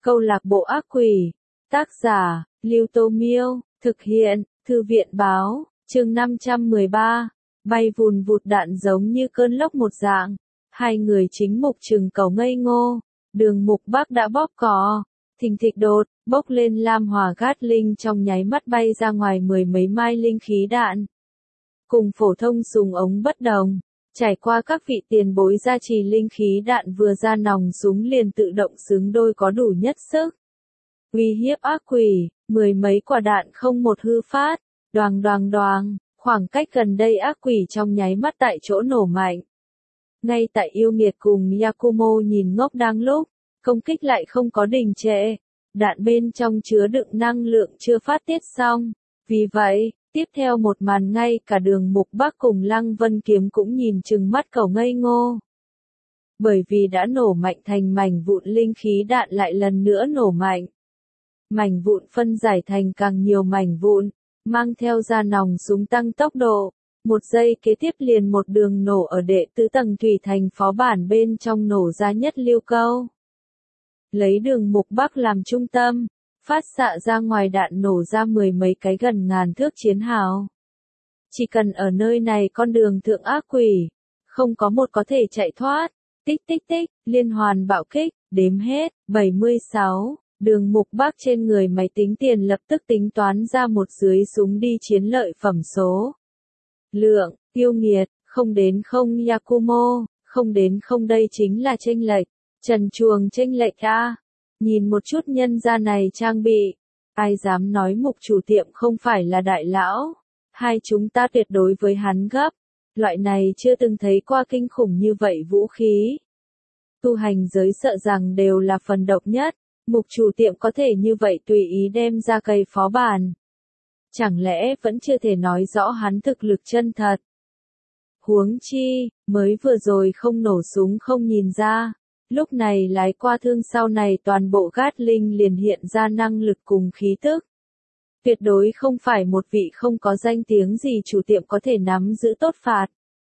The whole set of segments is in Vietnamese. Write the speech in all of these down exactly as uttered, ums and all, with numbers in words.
Câu lạc bộ ác quỷ. Tác giả, Lưu Tô Miêu. Thực hiện, Thư viện Báo. Chương năm trăm mười ba. Bay vùn vụt đạn giống như cơn lốc một dạng. Hai người chính mục trừng cầu ngây ngô. Đường Mục Bắc đã bóp cò. Thình thịch đột, bốc lên lam hỏa Gatling trong nháy mắt bay ra ngoài mười mấy mai linh khí đạn. Cùng phổ thông súng ống bất đồng. Trải qua các vị tiền bối gia trì linh khí đạn vừa ra nòng súng liền tự động xứng đôi có đủ nhất sức. Uy hiếp ác quỷ, mười mấy quả đạn không một hư phát, đoàng đoàng đoàng, khoảng cách gần đây ác quỷ trong nháy mắt tại chỗ nổ mạnh. Ngay tại yêu nghiệt cùng Yakumo nhìn ngốc đang lúc, công kích lại không có đình trệ, đạn bên trong chứa đựng năng lượng chưa phát tiết xong. Vì vậy, tiếp theo một màn ngay cả Đường Mục Bắc cùng Lăng Vân Kiếm cũng nhìn chừng mắt cầu ngây ngô. Bởi vì đã nổ mạnh thành mảnh vụn linh khí đạn lại lần nữa nổ mạnh. Mảnh vụn phân giải thành càng nhiều mảnh vụn, mang theo ra nòng súng tăng tốc độ. Một giây kế tiếp liền một đường nổ ở đệ tứ tầng thủy thành phó bản bên trong nổ ra nhất lưu câu. Lấy Đường Mục Bắc làm trung tâm, phát xạ ra ngoài đạn nổ ra mười mấy cái gần ngàn thước chiến hào. Chỉ cần ở nơi này con đường thượng ác quỷ, không có một có thể chạy thoát. Tích tích tích, liên hoàn bạo kích, đếm hết, bảy mươi sáu, Đường Mục Bắc trên người máy tính tiền lập tức tính toán ra một dưới súng đi chiến lợi phẩm số. Lượng, yêu nghiệt, không đến không Yakumo, không đến không đây chính là chênh lệch, trần chuồng chênh lệch a. Nhìn một chút nhân gia này trang bị, ai dám nói Mục chủ tiệm không phải là đại lão, hai chúng ta tuyệt đối với hắn gấp, loại này chưa từng thấy qua kinh khủng như vậy vũ khí. Tu hành giới sợ rằng đều là phần độc nhất, Mục chủ tiệm có thể như vậy tùy ý đem ra cây phó bản. Chẳng lẽ vẫn chưa thể nói rõ hắn thực lực chân thật? Huống chi, mới vừa rồi không nổ súng không nhìn ra. Lúc này lái qua thương sau này toàn bộ Gatling liền hiện ra năng lực cùng khí tức. Tuyệt đối không phải một vị không có danh tiếng gì chủ tiệm có thể nắm giữ tốt phạt.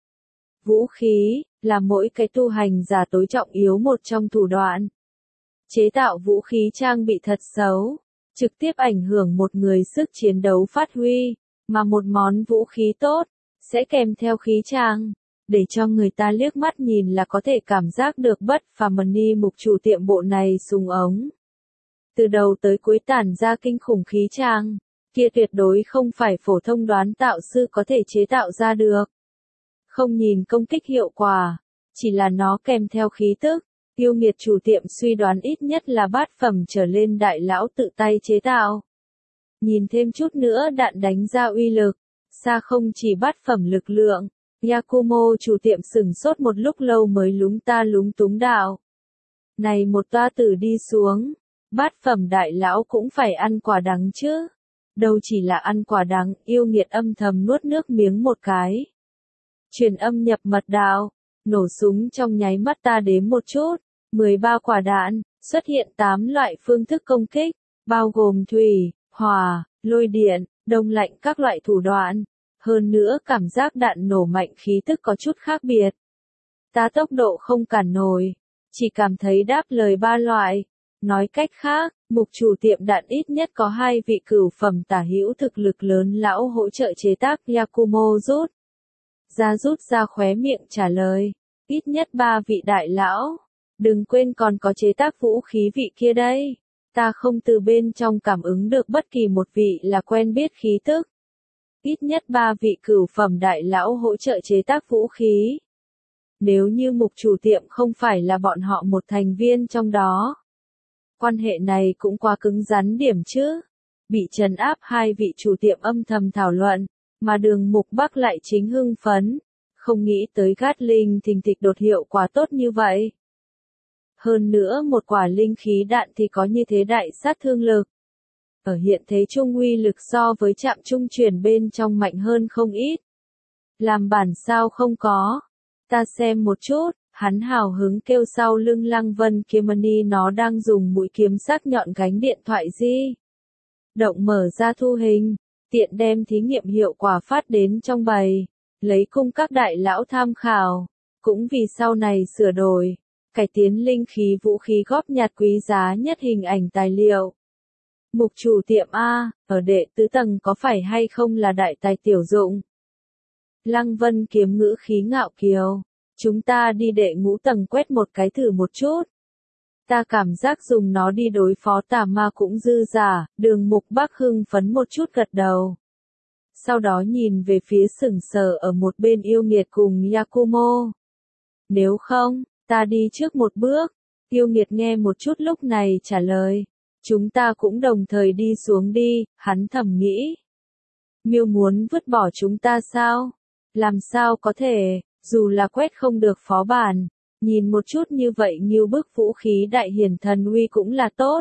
Vũ khí, là mỗi cái tu hành giả tối trọng yếu một trong thủ đoạn. Chế tạo vũ khí trang bị thật xấu, trực tiếp ảnh hưởng một người sức chiến đấu phát huy, mà một món vũ khí tốt, sẽ kèm theo khí trang. Để cho người ta liếc mắt nhìn là có thể cảm giác được bất phàm Mani Mục chủ tiệm bộ này súng ống. Từ đầu tới cuối tản ra kinh khủng khí trang, kia tuyệt đối không phải phổ thông đoán tạo sư có thể chế tạo ra được. Không nhìn công kích hiệu quả, chỉ là nó kèm theo khí tức, yêu nghiệt chủ tiệm suy đoán ít nhất là bát phẩm trở lên đại lão tự tay chế tạo. Nhìn thêm chút nữa đạn đánh ra uy lực, xa không chỉ bát phẩm lực lượng. Yakumo chủ tiệm sửng sốt một lúc lâu mới lúng ta lúng túng đạo. Này một toa tử đi xuống, bát phẩm đại lão cũng phải ăn quả đắng chứ. Đâu chỉ là ăn quả đắng, yêu nghiệt âm thầm nuốt nước miếng một cái. Truyền âm nhập mật đạo, nổ súng trong nháy mắt ta đếm một chút, mười ba quả đạn, xuất hiện tám loại phương thức công kích, bao gồm thủy, hỏa, lôi điện, đông lạnh các loại thủ đoạn. Hơn nữa cảm giác đạn nổ mạnh khí tức có chút khác biệt. Ta tốc độ không cản nổi, chỉ cảm thấy đáp lời ba loại. Nói cách khác, Mục chủ tiệm đạn ít nhất có hai vị cửu phẩm tả hữu thực lực lớn lão hỗ trợ chế tác. Yakumo rút ra rút ra khóe miệng trả lời. Ít nhất ba vị đại lão. Đừng quên còn có chế tác vũ khí vị kia đây. Ta không từ bên trong cảm ứng được bất kỳ một vị là quen biết khí tức. Ít nhất ba vị cửu phẩm đại lão hỗ trợ chế tác vũ khí. Nếu như Mục chủ tiệm không phải là bọn họ một thành viên trong đó. Quan hệ này cũng quá cứng rắn điểm chứ. Bị trấn áp hai vị chủ tiệm âm thầm thảo luận, mà Đường Mục Bắc lại chính hưng phấn. Không nghĩ tới Gatling thình thịch đột hiệu quả tốt như vậy. Hơn nữa một quả linh khí đạn thì có như thế đại sát thương lực. Ở hiện thế trung uy lực so với trạm trung chuyển bên trong mạnh hơn không ít. Làm bản sao không có. Ta xem một chút, hắn hào hứng kêu sau lưng Lăng Vân Kiếm Mani nó đang dùng mũi kiếm sắc nhọn gánh điện thoại di động mở ra thu hình, tiện đem thí nghiệm hiệu quả phát đến trong bầy, lấy cung các đại lão tham khảo, cũng vì sau này sửa đổi. cải tiến linh khí vũ khí góp nhặt quý giá nhất hình ảnh tài liệu. Mục chủ tiệm A, ở đệ tứ tầng có phải hay không là đại tài tiểu dụng? Lăng Vân kiếm ngữ khí ngạo kiều. Chúng ta đi đệ ngũ tầng quét một cái thử một chút. Ta cảm giác dùng nó đi đối phó tà ma cũng dư giả, Đường Mục Bắc hưng phấn một chút gật đầu. Sau đó nhìn về phía sừng sờ ở một bên yêu nghiệt cùng Yakumo. Nếu không, ta đi trước một bước. Yêu nghiệt nghe một chút lúc này trả lời. Chúng ta cũng đồng thời đi xuống đi, hắn thầm nghĩ. Miêu muốn vứt bỏ chúng ta sao? Làm sao có thể, dù là quét không được phó bản, nhìn một chút như vậy như bức vũ khí đại hiển thần uy cũng là tốt.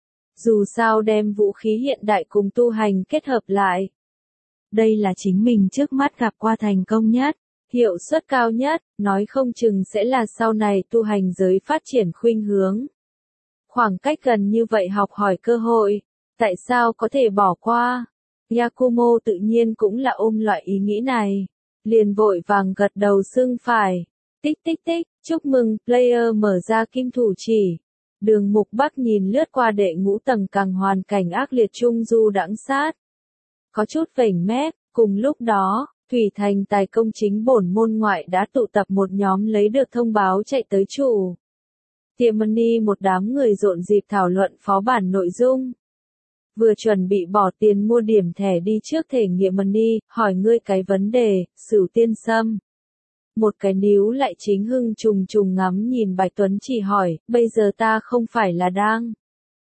Dù sao đem vũ khí hiện đại cùng tu hành kết hợp lại. Đây là chính mình trước mắt gặp qua thành công nhất, hiệu suất cao nhất, nói không chừng sẽ là sau này tu hành giới phát triển khuynh hướng. Khoảng cách gần như vậy học hỏi cơ hội, tại sao có thể bỏ qua? Yakumo tự nhiên cũng là ôm loại ý nghĩ này, liền vội vàng gật đầu xưng phải. Tích tích tích, chúc mừng, player mở ra kim thủ chỉ. Đường Mục Bắc nhìn lướt qua đệ ngũ tầng càng hoàn cảnh ác liệt trung du đãng sát. Có chút vểnh mép, cùng lúc đó, Thủy Thành tài công chính bổn môn ngoại đã tụ tập một nhóm lấy được thông báo chạy tới chủ tiệm money, một đám người rộn dịp thảo luận phó bản nội dung. Vừa chuẩn bị bỏ tiền mua điểm thẻ đi trước thể nghiệm money, hỏi ngươi cái vấn đề, Sửu Tiên Sâm. Một cái níu lại chính hưng trùng trùng ngắm nhìn Bạch Tuấn Chỉ hỏi, bây giờ ta không phải là đang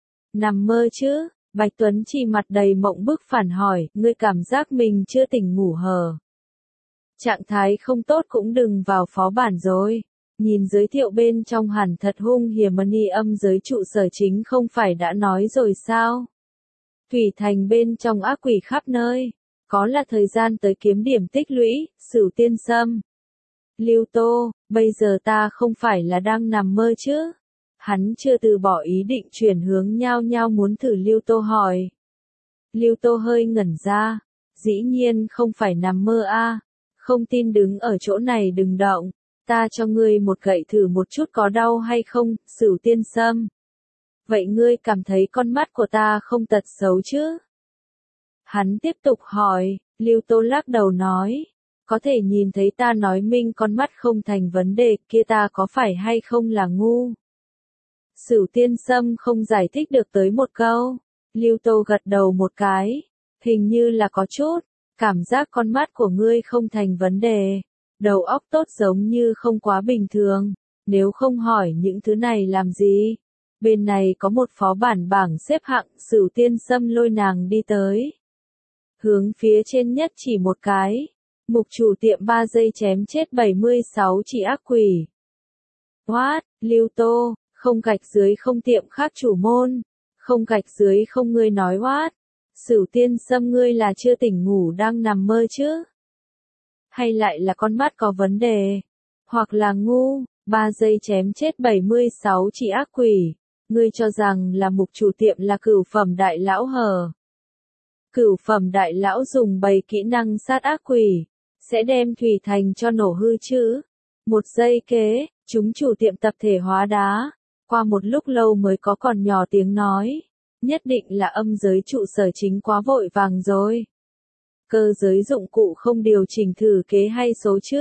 nằm mơ chứ? Bạch Tuấn Chỉ mặt đầy mộng bức phản hỏi, ngươi cảm giác mình chưa tỉnh ngủ hờ? Trạng thái không tốt cũng đừng vào phó bản rồi. Nhìn giới thiệu bên trong hẳn thật hung hiểm, money âm giới trụ sở chính không phải đã nói rồi sao? Thủy Thành bên trong ác quỷ khắp nơi, có là thời gian tới kiếm điểm tích lũy, Sửu Tiên Sâm. Lưu Tô, bây giờ ta không phải là đang nằm mơ chứ? Hắn chưa từ bỏ ý định chuyển hướng nhao nhao muốn thử Lưu Tô hỏi. Lưu Tô hơi ngẩn ra, dĩ nhiên không phải nằm mơ a, không tin đứng ở chỗ này đừng động, ta cho ngươi một gậy thử một chút có đau hay không, Sửu Tiên Sâm. Vậy ngươi cảm thấy con mắt của ta không tật xấu chứ? Hắn tiếp tục hỏi, Lưu Tô lắc đầu nói. Có thể nhìn thấy ta nói minh con mắt không thành vấn đề, kia ta có phải hay không là ngu? Sửu Tiên Sâm không giải thích được tới một câu. Lưu Tô gật đầu một cái. Hình như là có chút. Cảm giác con mắt của ngươi không thành vấn đề. Đầu óc tốt giống như không quá bình thường. Nếu không hỏi những thứ này làm gì? Bên này có một phó bản bảng xếp hạng, Sửu Tiên Sâm lôi nàng đi tới. Hướng phía trên nhất chỉ một cái. Mục chủ tiệm ba giây chém chết bảy mươi sáu chỉ ác quỷ. What? Lưu Tô, không gạch dưới không tiệm khác chủ môn. Không gạch dưới không ngươi nói what? Sửu Tiên Sâm ngươi là chưa tỉnh ngủ đang nằm mơ chứ? Hay lại là con mắt có vấn đề? Hoặc là ngu, ba giây chém chết bảy mươi sáu chỉ ác quỷ. Ngươi cho rằng là mục chủ tiệm là cửu phẩm đại lão hờ? Cửu phẩm đại lão dùng bảy kỹ năng sát ác quỷ. Sẽ đem Thủy Thành cho nổ hư chứ? Một giây kế, chúng chủ tiệm tập thể hóa đá. Qua một lúc lâu mới có còn nhỏ tiếng nói. Nhất định là âm giới trụ sở chính quá vội vàng rồi. Cơ giới dụng cụ không điều chỉnh thử kế hay số chứ?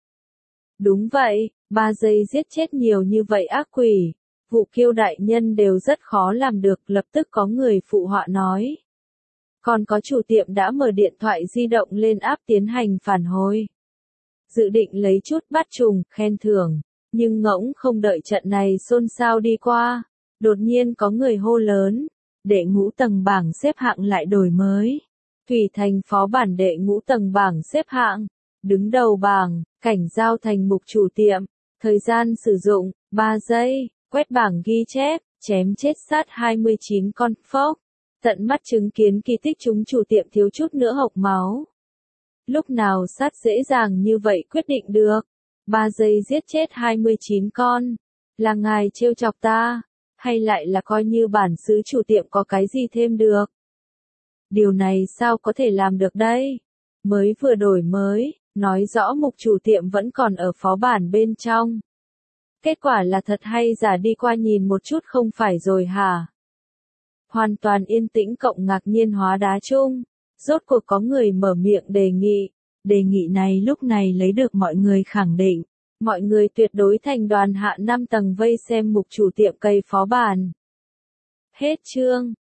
Đúng vậy, ba giây giết chết nhiều như vậy ác quỷ. Vụ Kiêu đại nhân đều rất khó làm được, lập tức có người phụ họa nói. Còn có chủ tiệm đã mở điện thoại di động lên app tiến hành phản hồi. Dự định lấy chút bắt trùng, khen thưởng. Nhưng ngỗng không đợi trận này xôn xao đi qua. Đột nhiên có người hô lớn. Đệ ngũ tầng bảng xếp hạng lại đổi mới. Thủy Thành phó bản đệ ngũ tầng bảng xếp hạng. Đứng đầu bảng, cảnh giao thành mục chủ tiệm. Thời gian sử dụng, ba giây. Quét bảng ghi chép, chém chết sát hai mươi chín con phốc. Tận mắt chứng kiến kỳ tích chúng chủ tiệm thiếu chút nữa hộc máu. Lúc nào sát dễ dàng như vậy quyết định được. ba giây giết chết hai mươi chín con. Là ngài trêu chọc ta? Hay lại là coi như bản xứ chủ tiệm có cái gì thêm được? Điều này sao có thể làm được đây? Mới vừa đổi mới, nói rõ mục chủ tiệm vẫn còn ở phó bản bên trong. Kết quả là thật hay giả, đi qua nhìn một chút không phải rồi hả? Hoàn toàn yên tĩnh cộng ngạc nhiên hóa đá chung. Rốt cuộc có người mở miệng đề nghị. Đề nghị này lúc này lấy được mọi người khẳng định. Mọi người tuyệt đối thành đoàn hạ năm tầng vây xem mục chủ tiệm cây phó bàn. Hết chương.